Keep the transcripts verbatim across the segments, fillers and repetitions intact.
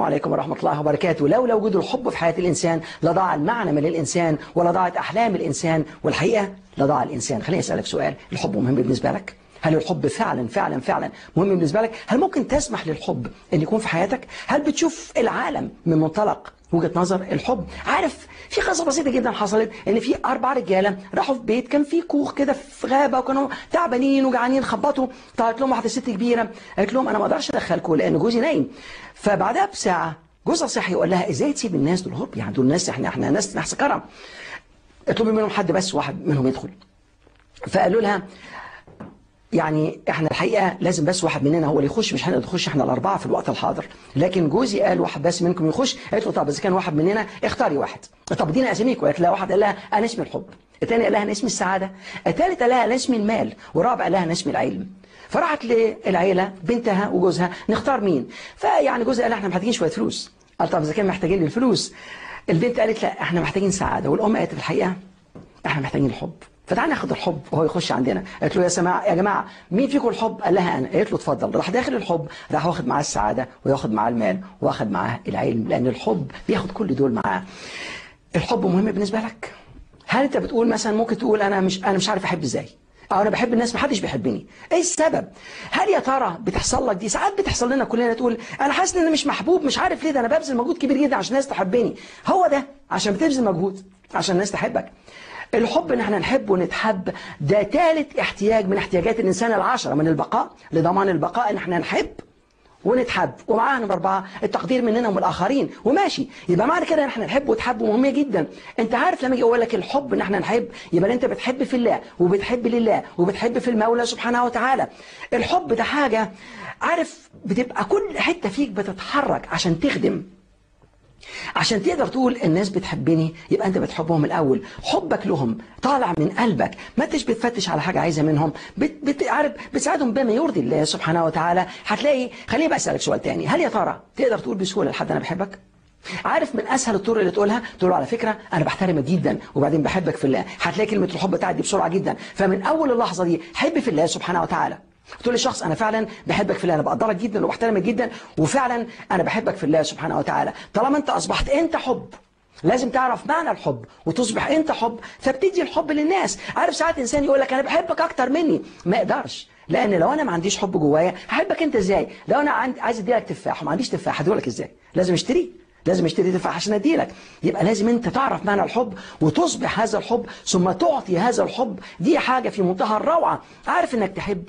السلام عليكم ورحمة الله وبركاته. لولا وجود الحب في حياة الإنسان لضاع المعنى من الإنسان ولا ضاعت أحلام الإنسان، والحقيقة لضاع الإنسان. خليني أسألك سؤال، الحب مهم بالنسبة لك؟ هل الحب فعلا فعلا فعلا مهم بالنسبة لك؟ هل ممكن تسمح للحب أن يكون في حياتك؟ هل بتشوف العالم من منطلق وجهة نظر الحب؟ عارف في قصة بسيطة جدا حصلت، ان في اربع رجاله راحوا في بيت كان في كوخ كده في غابه وكانوا تعبانين وجعانين، خبطوا، طلعت لهم واحده ست كبيره قالت لهم انا ما اقدرش ادخلكم لان جوزي نايم. فبعدها بساعه جوزها صحي وقال لها ازاي تسيب الناس دول؟ هوب يعني دول ناس، احنا احنا ناس نحس كرم، اطلبي منهم حد بس واحد منهم يدخل. فقالوا لها يعني احنا الحقيقه لازم بس واحد مننا هو اللي يخش، مش هنقدر نخش احنا الاربعه في الوقت الحاضر، لكن جوزي قال واحد بس منكم يخش. قالت له طب اذا كان واحد مننا اختاري واحد. طب ادينا اساميكم. قالت لها واحد قال لها انا اسمي الحب، الثاني قال لها انا اسمي السعاده، الثالث قال لها انا اسمي المال، والرابع قال لها انا اسمي العلم. فراحت للعيله بنتها وجوزها نختار مين؟ فيعني جوزها قال احنا محتاجين شويه فلوس. قال طب اذا كان محتاجين الفلوس، البنت قالت لا احنا محتاجين سعاده، والام قالت في الحقيقه احنا محتاجين الحب، فتعالى ناخد الحب وهو يخش عندنا. قالت له يا سماع يا جماعه مين فيكم الحب؟ قال لها انا. قالت له اتفضل. راح داخل الحب، راح واخد معاه السعاده وياخد معاه المال واخد معاه العلم، لان الحب بياخد كل دول معاه. الحب مهم بالنسبه لك؟ هل انت بتقول مثلا ممكن تقول انا مش انا مش عارف احب ازاي، او انا بحب الناس ما حدش بيحبني؟ ايه السبب؟ هل يا ترى بتحصل لك دي؟ ساعات بتحصل لنا كلنا، تقول انا حاسس ان انا مش محبوب، مش عارف ليه، ده انا ببذل مجهود كبير جدا عشان الناس تحبني. هو ده عشان بتبذل مجهود عشان الناس تحبك. الحب ان احنا نحب ونتحب ده ثالث احتياج من احتياجات الانسان العشرة من البقاء، لضمان البقاء ان احنا نحب ونتحب، ومعاها نمبر أربعة التقدير مننا ومن الآخرين. وماشي، يبقى معنى كده ان احنا نحب ونتحب مهمة جدا. انت عارف لما اجي اقول لك الحب ان احنا نحب، يبقى انت بتحب في الله وبتحب لله وبتحب في المولى سبحانه وتعالى. الحب ده حاجة عارف بتبقى كل حتة فيك بتتحرك عشان تخدم، عشان تقدر تقول الناس بتحبني، يبقى انت بتحبهم الاول. حبك لهم طالع من قلبك، ما انتش بتفتش على حاجه عايزه منهم، بت بت عارف بتساعدهم بما يرضي الله سبحانه وتعالى. هتلاقي، خليني بقى اسالك سؤال تاني، هل يا ترى تقدر تقول بسهوله لحد انا بحبك؟ عارف من اسهل الطرق اللي تقولها، تقول له على فكره انا بحترمك جدا وبعدين بحبك في الله. هتلاقي كلمه الحب تعدي بسرعه جدا. فمن اول اللحظه دي حب في الله سبحانه وتعالى. تقول للشخص انا فعلا بحبك في الله، انا بقدرك جدا وبحترمك جدا وفعلا انا بحبك في الله سبحانه وتعالى. طالما انت اصبحت انت حب، لازم تعرف معنى الحب وتصبح انت حب، فبتدي الحب للناس. عارف ساعات انسان يقول لك انا بحبك اكتر مني، ما اقدرش، لان لو انا ما عنديش حب جوايا هحبك انت ازاي؟ لو انا عندي عايز ادي لك تفاح وما عنديش تفاح هديه لك ازاي؟ لازم اشتري، لازم اشتري تفاح عشان ادي لك. يبقى لازم انت تعرف معنى الحب وتصبح هذا الحب ثم تعطي هذا الحب. دي حاجه في منتهى الروعه. عارف انك تحب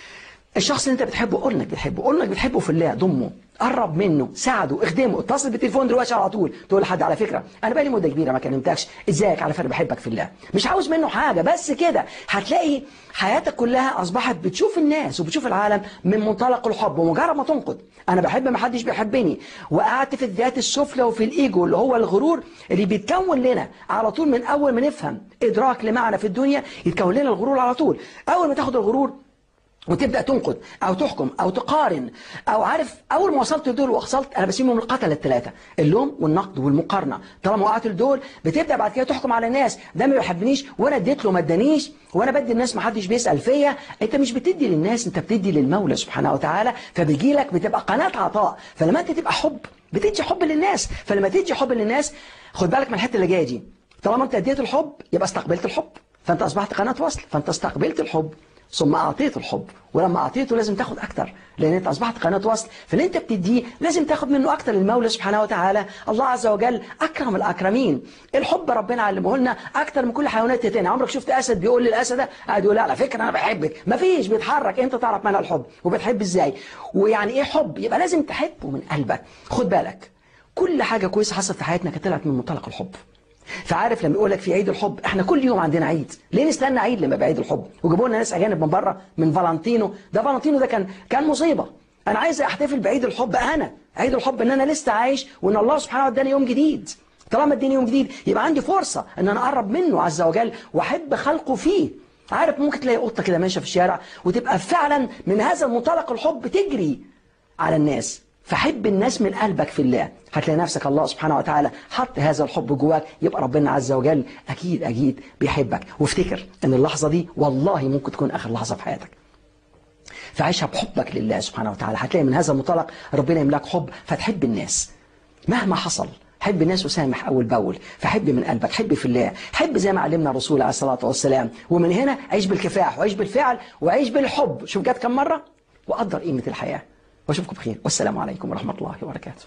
الشخص اللي انت بتحبه، قول انك بتحبه، قول انك بتحبه في الله، ضمه، قرب منه، ساعده، اخدمه، اتصل بالتليفون دلوقتي على طول تقول لحد على فكره انا بقالي مده كبيره ما كلمتكش، ازيك، على فكره بحبك في الله، مش عاوز منه حاجه، بس كده. هتلاقي حياتك كلها اصبحت بتشوف الناس وبتشوف العالم من منطلق الحب. ومجرد ما تنقد انا بحب ما حدش بيحبني، وقعدت في الذات السفلى وفي الايجو اللي هو الغرور اللي بيتكون لنا على طول من اول ما نفهم ادراك لمعنى في الدنيا، يتكون لنا الغرور على طول. اول ما تاخد الغرور وتبدأ تنقد أو تحكم أو تقارن، أو عارف أول ما وصلت لدول ووصلت، أنا بسميهم القتلة الثلاثة، اللوم والنقد والمقارنة. طالما وقعت لدول بتبدأ بعد كده تحكم على الناس، ده ما بيحبنيش وأنا اديت له ما ادانيش، وأنا بدي الناس ما حدش بيسأل فيا. أنت مش بتدي للناس، أنت بتدي للمولى سبحانه وتعالى، فبيجي لك بتبقى قناة عطاء. فلما أنت تبقى حب بتدي حب للناس، فلما تدي حب للناس خد بالك من الحتة اللي جاية دي، طالما أنت اديت الحب يبقى استقبلت الحب، فأنت أصبحت قناة وصل، فأنت استقبلت الحب ثم أعطيته الحب، ولما أعطيته لازم تاخد أكتر، لأن أنت أصبحت قناة وصل. فاللي أنت بتديه لازم تاخد منه أكتر. المولى سبحانه وتعالى الله عز وجل أكرم الأكرمين. الحب ربنا علمه لنا أكتر من كل حيوانات تاني. عمرك شفت أسد بيقول للأسد ده قاعد يقول على فكرة أنا بحبك؟ مفيش، بيتحرك. أنت تعرف معنى الحب وبتحب إزاي ويعني إيه حب، يبقى لازم تحبه من قلبك. خد بالك كل حاجة كويسة حصلت في حياتنا كانت طلعت من منطلق الحب. فعارف لما يقول لك في عيد الحب، احنا كل يوم عندنا عيد، ليه نستنى عيد لما يبقى عيد الحب؟ وجابوا لنا ناس اجانب من بره من فالنتينو، ده فالنتينو ده كان كان مصيبه. انا عايز احتفل بعيد الحب، انا عيد الحب ان انا لسه عايش وان الله سبحانه اداني يوم جديد. طالما اداني يوم جديد يبقى عندي فرصه ان انا اقرب منه عز وجل واحب خلقه فيه. عارف ممكن تلاقي قطه كده ماشيه في الشارع وتبقى فعلا من هذا المنطلق الحب تجري على الناس، فحب الناس من قلبك في الله، هتلاقي نفسك الله سبحانه وتعالى حط هذا الحب جواك، يبقى ربنا عز وجل أكيد أكيد بيحبك. وافتكر أن اللحظة دي والله ممكن تكون آخر لحظة في حياتك، فعيشها بحبك لله سبحانه وتعالى. هتلاقي من هذا المنطلق ربنا يملاك حب فتحب الناس. مهما حصل حب الناس وسامح أول بأول، فحب من قلبك، حب في الله، حب زي ما علمنا الرسول عليه الصلاة والسلام. ومن هنا عيش بالكفاح وعيش بالفعل وعيش بالحب. شوف جات كم مرة، وقدر قيمة الحياة. واشوفكم بخير، والسلام عليكم ورحمة الله وبركاته.